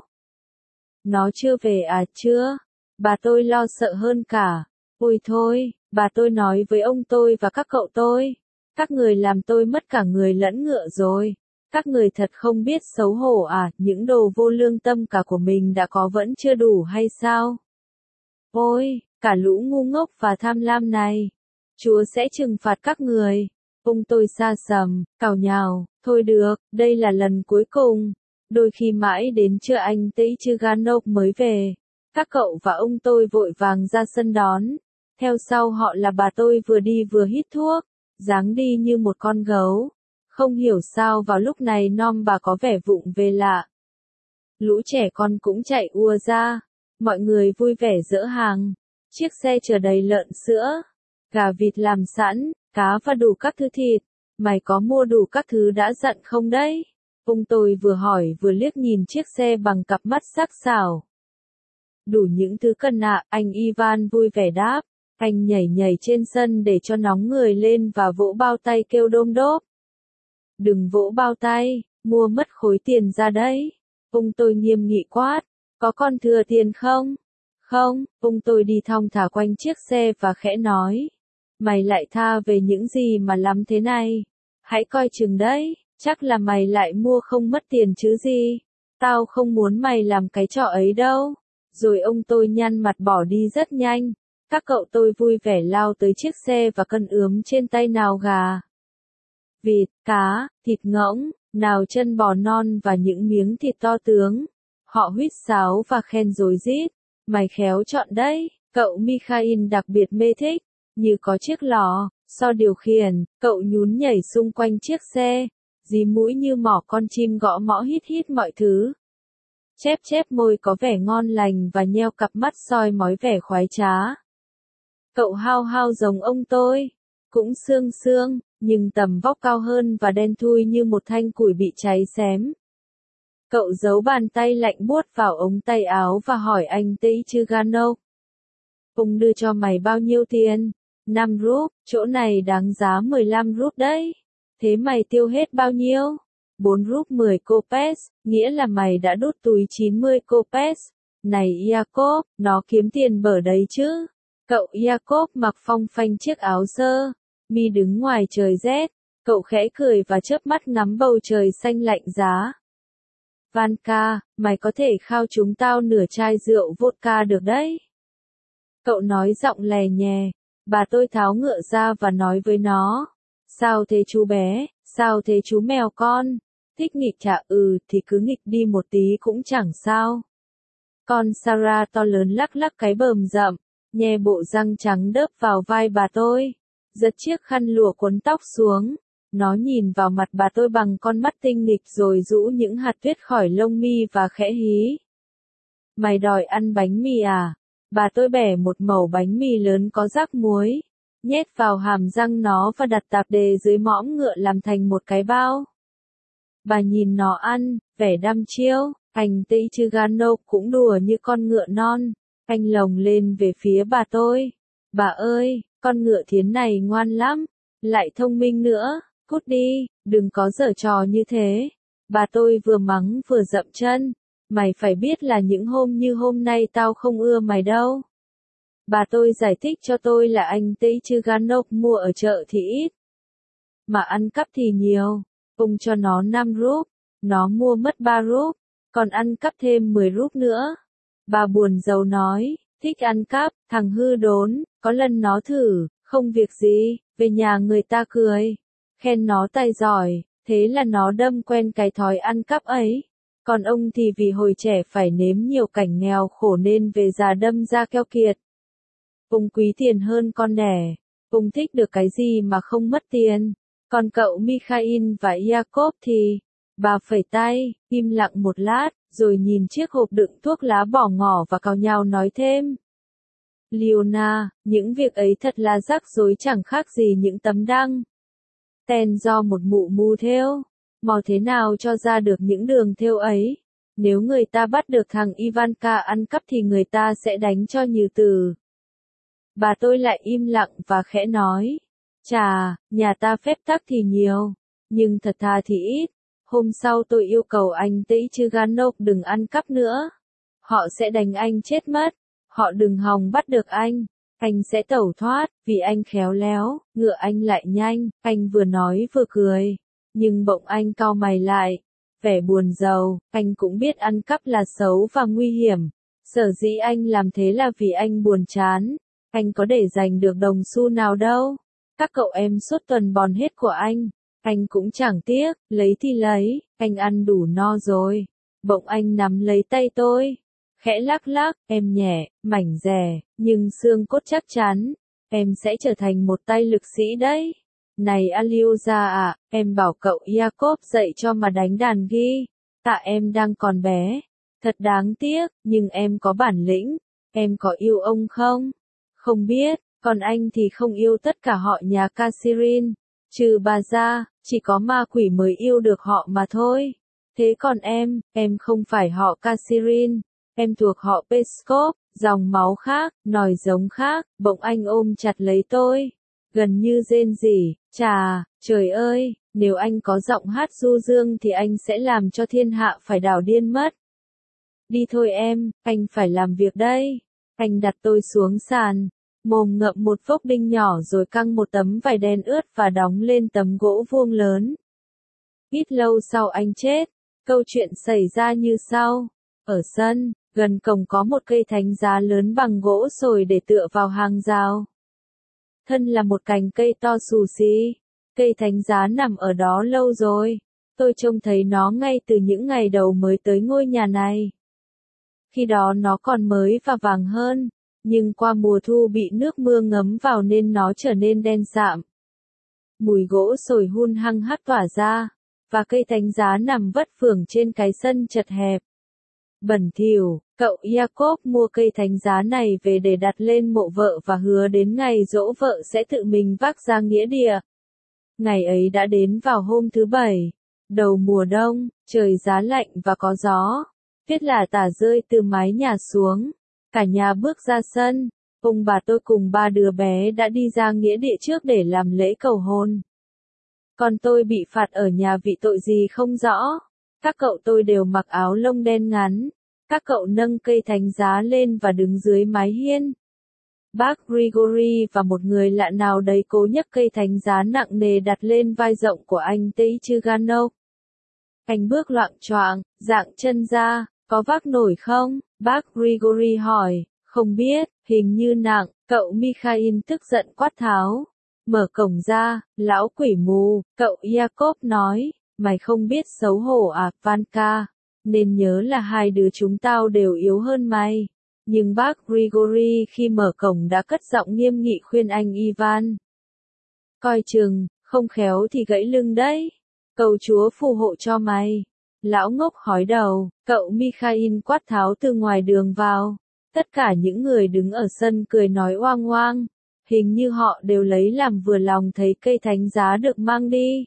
Nó chưa về à? Chưa. Bà tôi lo sợ hơn cả. Ôi thôi, bà tôi nói với ông tôi và các cậu tôi. Các người làm tôi mất cả người lẫn ngựa rồi. Các người thật không biết xấu hổ à, những đồ vô lương tâm cả của mình đã có vẫn chưa đủ hay sao? Ôi, cả lũ ngu ngốc và tham lam này. Chúa sẽ trừng phạt các người. Ông tôi sa sầm, cào nhào, thôi được, đây là lần cuối cùng. Đôi khi mãi đến trưa anh Teichigano mới về. Các cậu và ông tôi vội vàng ra sân đón. Theo sau họ là bà tôi vừa đi vừa hít thuốc, dáng đi như một con gấu. Không hiểu sao vào lúc này nom bà có vẻ vụng về lạ. Lũ trẻ con cũng chạy ùa ra. Mọi người vui vẻ dỡ hàng. Chiếc xe chở đầy lợn sữa, gà vịt làm sẵn, cá và đủ các thứ thịt. Mày có mua đủ các thứ đã dặn không đấy? Ông tôi vừa hỏi vừa liếc nhìn chiếc xe bằng cặp mắt sắc sảo. Đủ những thứ cần ạ, anh Ivan vui vẻ đáp. Anh nhảy nhảy trên sân để cho nóng người lên và vỗ bao tay kêu đôm đốp. Đừng vỗ bao tay, mua mất khối tiền ra đấy. Ông tôi nghiêm nghị quát. Có con thừa tiền không? Không, ông tôi đi thong thả quanh chiếc xe và khẽ nói. Mày lại tha về những gì mà lắm thế này? Hãy coi chừng đấy, chắc là mày lại mua không mất tiền chứ gì. Tao không muốn mày làm cái trò ấy đâu. Rồi ông tôi nhăn mặt bỏ đi rất nhanh. Các cậu tôi vui vẻ lao tới chiếc xe và cân ướm trên tay nào gà, vịt, cá, thịt ngỗng, nào chân bò non và những miếng thịt to tướng. Họ huýt sáo và khen rối rít. Mày khéo chọn đấy, cậu Mikhail đặc biệt mê thích. Như có chiếc lò, so điều khiển, cậu nhún nhảy xung quanh chiếc xe, dí mũi như mỏ con chim gõ mõ hít hít mọi thứ. Chép chép môi có vẻ ngon lành và nheo cặp mắt soi mói vẻ khoái trá. Cậu hao hao giống ông tôi, cũng xương xương, nhưng tầm vóc cao hơn và đen thui như một thanh củi bị cháy xém. Cậu giấu bàn tay lạnh buốt vào ống tay áo và hỏi anh Teichganov. Ông đưa cho mày bao nhiêu tiền? 5 rúp, chỗ này đáng giá 15 rúp đấy. Thế mày tiêu hết bao nhiêu? 4 rúp 10 kopecks, nghĩa là mày đã đút túi 90 kopecks. Này Yakov, nó kiếm tiền bở đấy chứ. Cậu Yakov mặc phong phanh chiếc áo sơ mi đứng ngoài trời rét. Cậu khẽ cười và chớp mắt ngắm bầu trời xanh lạnh giá. Vanka, mày có thể khao chúng tao nửa chai rượu vodka được đấy. Cậu nói giọng lè nhè. Bà tôi tháo ngựa ra và nói với nó. Sao thế chú bé, sao thế chú mèo con? Thích nghịch chả? Thì cứ nghịch đi một tí cũng chẳng sao. Con Sarah to lớn lắc lắc cái bờm rậm, nhe bộ răng trắng đớp vào vai bà tôi, giật chiếc khăn lụa quấn tóc xuống. Nó nhìn vào mặt bà tôi bằng con mắt tinh nghịch rồi rũ những hạt tuyết khỏi lông mi và khẽ hí. Mày đòi ăn bánh mì à? Bà tôi bẻ một mẩu bánh mì lớn có rắc muối, nhét vào hàm răng nó và đặt tạp dề dưới mõm ngựa làm thành một cái bao. Bà nhìn nó ăn, vẻ đăm chiêu. Anh Teichganov cũng đùa như con ngựa non. Anh lồng lên về phía bà tôi. Bà ơi, con ngựa thiến này ngoan lắm, lại thông minh nữa. Cút đi, đừng có giở trò như thế. Bà tôi vừa mắng vừa dậm chân. Mày phải biết là những hôm như hôm nay tao không ưa mày đâu. Bà tôi giải thích cho tôi là anh Teichganov mua ở chợ thì ít, mà ăn cắp thì nhiều. Ông cho nó 5 rúp, nó mua mất 3 rúp, còn ăn cắp thêm 10 rúp nữa. Bà buồn rầu nói, thích ăn cắp, thằng hư đốn, có lần nó thử, không việc gì, về nhà người ta cười, khen nó tài giỏi, thế là nó đâm quen cái thói ăn cắp ấy. Còn ông thì vì hồi trẻ phải nếm nhiều cảnh nghèo khổ nên về già đâm ra keo kiệt. Ông quý tiền hơn con đẻ, ông thích được cái gì mà không mất tiền. Còn cậu Mikhail và Yakov thì, bà phẩy tay, im lặng một lát, rồi nhìn chiếc hộp đựng thuốc lá bỏ ngỏ và cào nhào nói thêm. Liona, những việc ấy thật là rắc rối chẳng khác gì những tấm đăng ten do một mụ mù thêu. Mò thế nào cho ra được những đường thêu ấy? Nếu người ta bắt được thằng Ivanka ăn cắp thì người ta sẽ đánh cho như tử. Bà tôi lại im lặng và khẽ nói. Chà, nhà ta phép tắc thì nhiều, nhưng thật thà thì ít. Hôm sau tôi yêu cầu anh Teichganov đừng ăn cắp nữa. Họ sẽ đánh anh chết mất. Họ đừng hòng bắt được anh. Anh sẽ tẩu thoát, vì anh khéo léo, ngựa anh lại nhanh. Anh vừa nói vừa cười. Nhưng bỗng anh cau mày lại. Vẻ buồn rầu, anh cũng biết ăn cắp là xấu và nguy hiểm. Sở dĩ anh làm thế là vì anh buồn chán. Anh có để dành được đồng xu nào đâu. Các cậu em suốt tuần bòn hết của anh cũng chẳng tiếc, lấy thì lấy, anh ăn đủ no rồi. Bỗng anh nắm lấy tay tôi, khẽ lắc lắc, em nhẹ, mảnh dẻ, nhưng xương cốt chắc chắn, em sẽ trở thành một tay lực sĩ đấy. Này Alyosha à, em bảo cậu Yakov dạy cho mà đánh đàn ghi, tạ em đang còn bé, thật đáng tiếc, nhưng em có bản lĩnh, em có yêu ông không? Không biết. Còn anh thì không yêu tất cả họ nhà Kasirin, trừ bà ra, chỉ có ma quỷ mới yêu được họ mà thôi. Thế còn em không phải họ Kasirin, em thuộc họ Peskov, dòng máu khác, nòi giống khác. Bỗng anh ôm chặt lấy tôi, gần như rên rỉ. Chà, trời ơi, nếu anh có giọng hát du dương thì anh sẽ làm cho thiên hạ phải đảo điên mất. Đi thôi em, anh phải làm việc đây. Anh đặt tôi xuống sàn. Mồm ngậm một phốc đinh nhỏ rồi căng một tấm vải đen ướt và đóng lên tấm gỗ vuông lớn. Ít lâu sau anh chết. Câu chuyện xảy ra như sau. Ở sân, Gần cổng có một cây thánh giá lớn bằng gỗ sồi để tựa vào hàng rào. Thân là một cành cây to xù xì. Cây thánh giá nằm ở đó lâu rồi. Tôi trông thấy nó ngay từ những ngày đầu mới tới ngôi nhà này. Khi đó nó còn mới và vàng hơn, nhưng qua mùa thu bị nước mưa ngấm vào nên nó trở nên đen sạm. Mùi gỗ sồi hun hăng hắt tỏa ra, và cây thánh giá nằm vất phưởng trên cái sân chật hẹp. Bẩn thỉu, cậu Jacob mua cây thánh giá này về để đặt lên mộ vợ và hứa đến ngày giỗ vợ sẽ tự mình vác ra nghĩa địa. Ngày ấy đã đến vào hôm thứ Bảy, đầu mùa đông, trời giá lạnh và có gió. Tuyết lả tả rơi từ mái nhà xuống. Cả nhà bước ra sân. Ông bà tôi cùng 3 đứa bé đã đi ra nghĩa địa trước để làm lễ cầu hôn. Còn tôi bị phạt ở nhà vì tội gì không rõ. Các cậu tôi đều mặc áo lông đen ngắn. Các cậu nâng cây thánh giá lên và đứng dưới mái hiên. Bác Grigory và một người lạ nào đấy cố nhấc cây thánh giá nặng nề đặt lên vai rộng của anh Teichganov. Anh bước loạng choạng, dạng chân ra, có vác nổi không? Bác Grigory hỏi, không biết, hình như nặng. Cậu Mikhail tức giận quát tháo. Mở cổng ra, lão quỷ mù, cậu Jacob nói, mày không biết xấu hổ à, Vanka, nên nhớ là hai đứa chúng tao đều yếu hơn mày. Nhưng bác Grigory khi mở cổng đã cất giọng nghiêm nghị khuyên anh Ivan. Coi chừng, không khéo thì gãy lưng đấy. Cầu Chúa phù hộ cho mày. Lão ngốc hói đầu, cậu Mikhail quát tháo từ ngoài đường vào. Tất cả những người đứng ở sân cười nói oang oang. Hình như họ đều lấy làm vừa lòng thấy cây thánh giá được mang đi.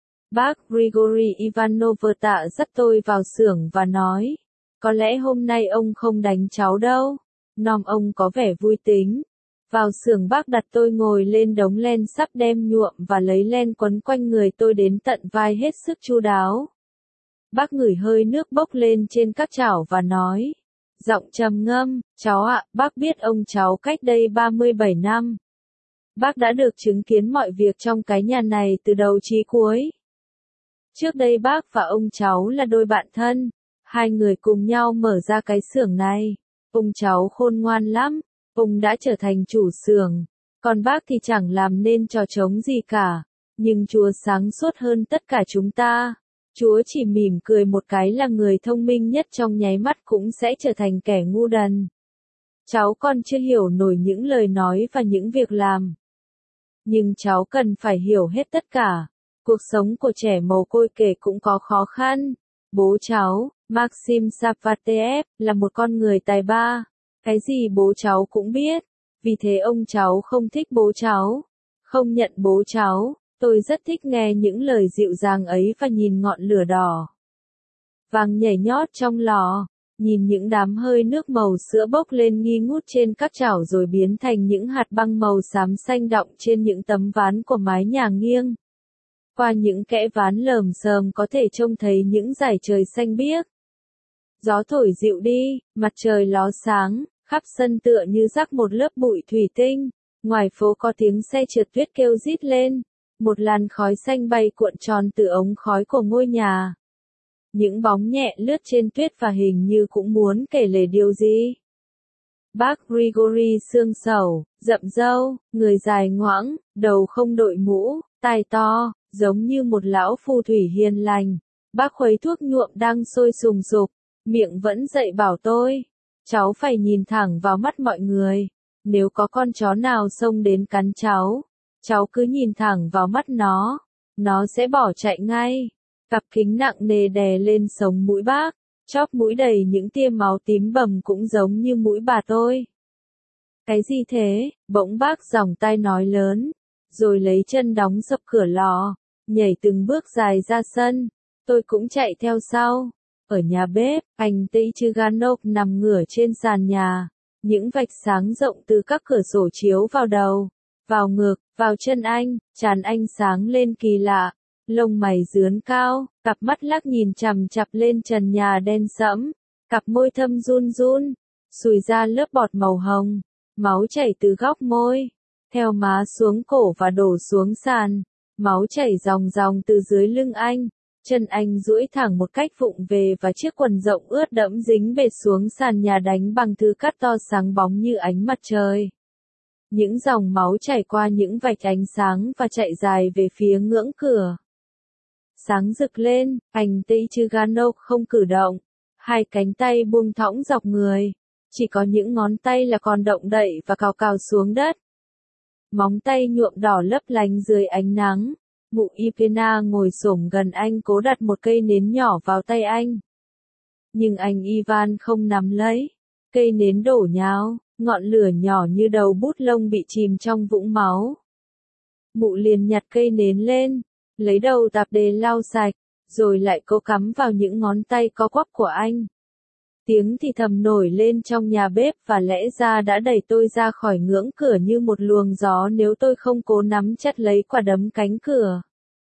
Bác Grigory Ivanovna dắt tôi vào xưởng và nói. Có lẽ hôm nay ông không đánh cháu đâu. Nom ông có vẻ vui tính. Vào xưởng bác đặt tôi ngồi lên đống len sắp đem nhuộm và lấy len quấn quanh người tôi đến tận vai hết sức chu đáo. Bác ngửi hơi nước bốc lên trên các chảo và nói. Giọng trầm ngâm, cháu ạ, bác biết ông cháu cách đây 37 năm. Bác đã được chứng kiến mọi việc trong cái nhà này từ đầu chí cuối. Trước đây bác và ông cháu là đôi bạn thân. Hai người cùng nhau mở ra cái xưởng này. Ông cháu khôn ngoan lắm. Ông đã trở thành chủ xưởng. Còn bác thì chẳng làm nên trò trống gì cả. Nhưng Chúa sáng suốt hơn tất cả chúng ta. Chúa chỉ mỉm cười một cái là người thông minh nhất trong nháy mắt cũng sẽ trở thành kẻ ngu đần. Cháu còn chưa hiểu nổi những lời nói và những việc làm. Nhưng cháu cần phải hiểu hết tất cả. Cuộc sống của trẻ mồ côi kể cũng có khó khăn. Bố cháu, Maxim Safateev, là một con người tài ba. Cái gì bố cháu cũng biết. Vì thế ông cháu không thích bố cháu. Không nhận bố cháu. Tôi rất thích nghe những lời dịu dàng ấy và nhìn ngọn lửa đỏ vàng nhảy nhót trong lò. Nhìn những đám hơi nước màu sữa bốc lên nghi ngút trên các chảo rồi biến thành những hạt băng màu xám xanh đọng trên những tấm ván của mái nhà nghiêng. Qua những kẽ ván lởm xởm có thể trông thấy những dải trời xanh biếc. Gió thổi dịu đi, mặt trời ló sáng, khắp sân tựa như rắc một lớp bụi thủy tinh. Ngoài phố có tiếng xe trượt tuyết kêu rít lên. Một làn khói xanh bay cuộn tròn từ ống khói của ngôi nhà. Những bóng nhẹ lướt trên tuyết và hình như cũng muốn kể lể điều gì. Bác Grigory xương sầu, rậm râu, người dài ngoãng, đầu không đội mũ, tai to, giống như một lão phù thủy hiền lành. Bác khuấy thuốc nhuộm đang sôi sùng sục, miệng vẫn dạy bảo tôi. Cháu phải nhìn thẳng vào mắt mọi người. Nếu có con chó nào xông đến cắn cháu, cháu cứ nhìn thẳng vào mắt nó sẽ bỏ chạy ngay. Cặp kính nặng nề đè lên sống mũi bác, chóp mũi đầy những tia máu tím bầm cũng giống như mũi bà tôi. Cái gì thế? Bỗng bác giòng tay nói lớn, rồi lấy chân đóng sập cửa lò, nhảy từng bước dài ra sân. Tôi cũng chạy theo sau. Ở nhà bếp, anh Teichganov nằm ngửa trên sàn nhà. Những vạch sáng rộng từ các cửa sổ chiếu vào đầu, vào ngực, vào chân anh, trán anh sáng lên kỳ lạ. Lông mày rướn cao, cặp mắt lắc nhìn chằm chặp lên trần nhà đen sẫm, cặp môi thâm run run, sùi ra lớp bọt màu hồng, máu chảy từ góc môi, theo má xuống cổ và đổ xuống sàn, máu chảy ròng ròng từ dưới lưng anh, Chân anh duỗi thẳng một cách vụng về và chiếc quần rộng ướt đẫm dính bệt xuống sàn nhà đánh bằng thứ cát to sáng bóng như ánh mặt trời. Những dòng máu chảy qua những vạch ánh sáng và chạy dài về phía ngưỡng cửa. Sáng rực lên, anh Teichigano không cử động. Hai cánh tay buông thõng dọc người. Chỉ có những ngón tay là còn động đậy và cào cào xuống đất. Móng tay nhuộm đỏ lấp lánh dưới ánh nắng. Mụ Ivana ngồi xổm gần anh cố đặt một cây nến nhỏ vào tay anh. Nhưng anh Ivan không nắm lấy. Cây nến đổ nhào, ngọn lửa nhỏ như đầu bút lông bị chìm trong vũng máu. Mụ liền nhặt cây nến lên, lấy đầu tạp dề lau sạch, rồi lại cố cắm vào những ngón tay có quắp của anh. Tiếng thì thầm nổi lên trong nhà bếp và lẽ ra đã đẩy tôi ra khỏi ngưỡng cửa như một luồng gió nếu tôi không cố nắm chặt lấy quả đấm cánh cửa.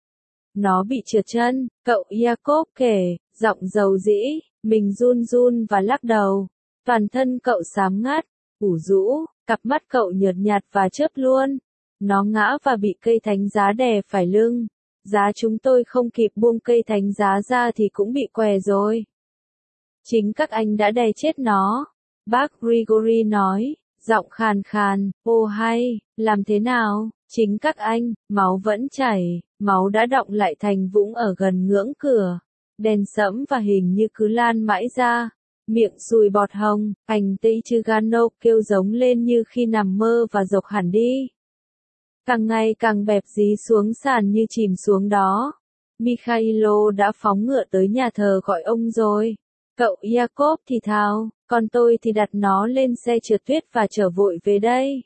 Nó bị trượt chân, cậu Jacob kể, giọng dầu dĩ, mình run run và lắc đầu. Toàn thân cậu xám ngắt, ủ rũ, cặp mắt cậu nhợt nhạt và chớp luôn. Nó ngã và bị cây thánh giá đè phải lưng. Giá chúng tôi không kịp buông cây thánh giá ra thì cũng bị què rồi. Chính các anh đã đè chết nó. Bác Grigori nói, giọng khàn khàn, ô hay, làm thế nào? Chính các anh, máu vẫn chảy, máu đã đọng lại thành vũng ở gần ngưỡng cửa. Đen sẫm và hình như cứ lan mãi ra. Miệng sùi bọt hồng, anh Teichigano kêu giống lên như khi nằm mơ và dộc hẳn đi. Càng ngày càng bẹp dí xuống sàn như chìm xuống đó. Mikhailo đã phóng ngựa tới nhà thờ gọi ông rồi. Cậu Jacob thì thào, còn tôi thì đặt nó lên xe trượt tuyết và trở vội về đây.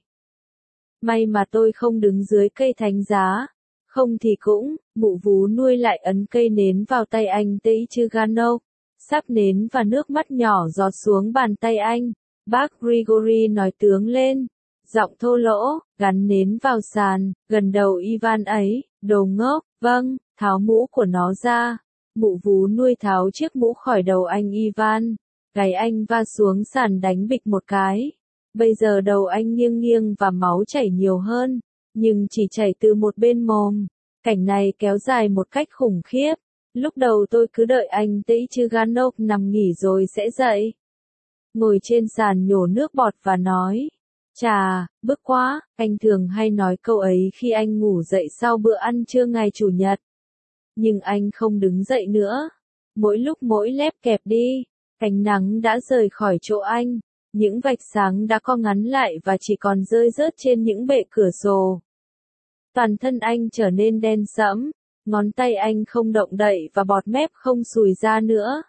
May mà tôi không đứng dưới cây thánh giá. Không thì cũng, mụ vú nuôi lại ấn cây nến vào tay anh Teichigano. Sáp nến và nước mắt nhỏ giọt xuống bàn tay anh. Bác Grigori nói tướng lên. Giọng thô lỗ, gắn nến vào sàn, gần đầu Ivan ấy, đồ ngốc, vâng, tháo mũ của nó ra. Mụ vú nuôi tháo chiếc mũ khỏi đầu anh Ivan. Gáy anh va xuống sàn đánh bịch một cái. Bây giờ đầu anh nghiêng nghiêng và máu chảy nhiều hơn, nhưng chỉ chảy từ một bên mồm. Cảnh này kéo dài một cách khủng khiếp. Lúc đầu tôi cứ đợi anh Teichigano nằm nghỉ rồi sẽ dậy. Ngồi trên sàn nhổ nước bọt và nói. Chà, bức quá, anh thường hay nói câu ấy khi anh ngủ dậy sau bữa ăn trưa ngày Chủ nhật. Nhưng anh không đứng dậy nữa. Mỗi lúc mỗi lép kẹp đi, ánh nắng đã rời khỏi chỗ anh. Những vạch sáng đã co ngắn lại và chỉ còn rơi rớt trên những bệ cửa sổ. Toàn thân anh trở nên đen sẫm, ngón tay anh không động đậy và bọt mép không sùi ra nữa.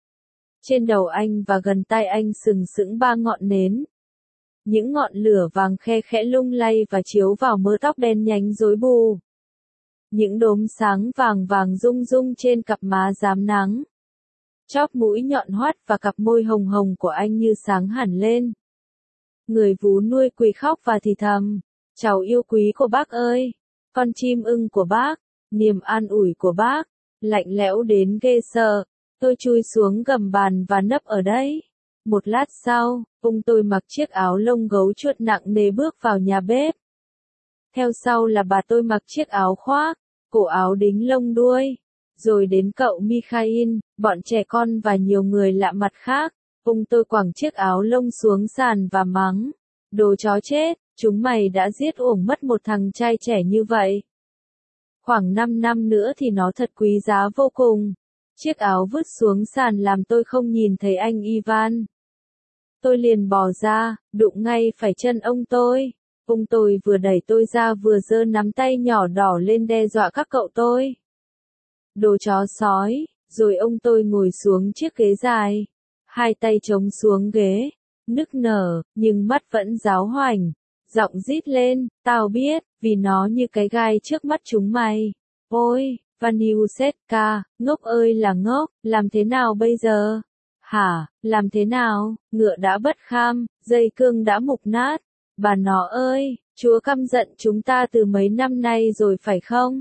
Trên đầu anh và gần tai anh sừng sững 3 ngọn nến. Những ngọn lửa vàng khe khẽ lung lay và chiếu vào mớ tóc đen nhánh rối bù. Những đốm sáng vàng vàng rung rung trên cặp má rám nắng. Chóp mũi nhọn hoắt và cặp môi hồng hồng của anh như sáng hẳn lên. Người vú nuôi quỳ khóc và thì thầm. Cháu yêu quý của bác ơi! Con chim ưng của bác! Niềm an ủi của bác! Lạnh lẽo đến ghê sợ. Tôi chui xuống gầm bàn và nấp ở đấy. Một lát sau, ông tôi mặc chiếc áo lông gấu chuột nặng nề bước vào nhà bếp. Theo sau là bà tôi mặc chiếc áo khoác, cổ áo đính lông đuôi. Rồi đến cậu Mikhail, bọn trẻ con và nhiều người lạ mặt khác. Ông tôi quẳng chiếc áo lông xuống sàn và mắng. Đồ chó chết, chúng mày đã giết uổng mất một thằng trai trẻ như vậy. Khoảng 5 năm nữa thì nó thật quý giá vô cùng. Chiếc áo vứt xuống sàn làm tôi không nhìn thấy anh Ivan. Tôi liền bò ra, đụng ngay phải chân ông tôi. Ông tôi vừa đẩy tôi ra vừa giơ nắm tay nhỏ đỏ lên đe dọa các cậu tôi. Đồ chó sói, rồi ông tôi ngồi xuống chiếc ghế dài. Hai tay chống xuống ghế, nức nở, nhưng mắt vẫn ráo hoảnh. Giọng rít lên, tao biết, vì nó như cái gai trước mắt chúng mày. Ôi, Vaniusetka, ngốc ơi là ngốc, làm thế nào bây giờ? Hả, làm thế nào? Ngựa đã bất kham, dây cương đã mục nát. Bà nó ơi, Chúa căm giận chúng ta từ mấy năm nay rồi phải không?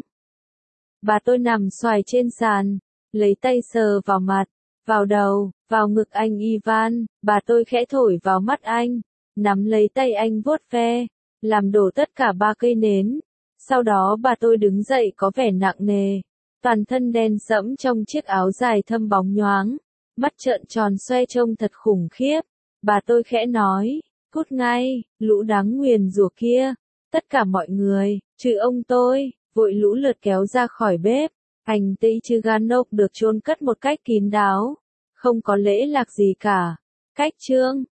Bà tôi nằm xoài trên sàn, lấy tay sờ vào mặt, vào đầu, vào ngực anh Ivan, bà tôi khẽ thổi vào mắt anh, nắm lấy tay anh vuốt ve, làm đổ tất cả 3 cây nến. Sau đó bà tôi đứng dậy có vẻ nặng nề. toàn thân đen sẫm trong chiếc áo dài thâm bóng nhoáng, mắt trợn tròn xoe trông thật khủng khiếp. Bà tôi khẽ nói, cút ngay, lũ đáng nguyền rủa kia. Tất cả mọi người, trừ ông tôi, vội lũ lượt kéo ra khỏi bếp. Hành tây Chiganok được chôn cất một cách kín đáo, không có lễ lạc gì cả. Cách chương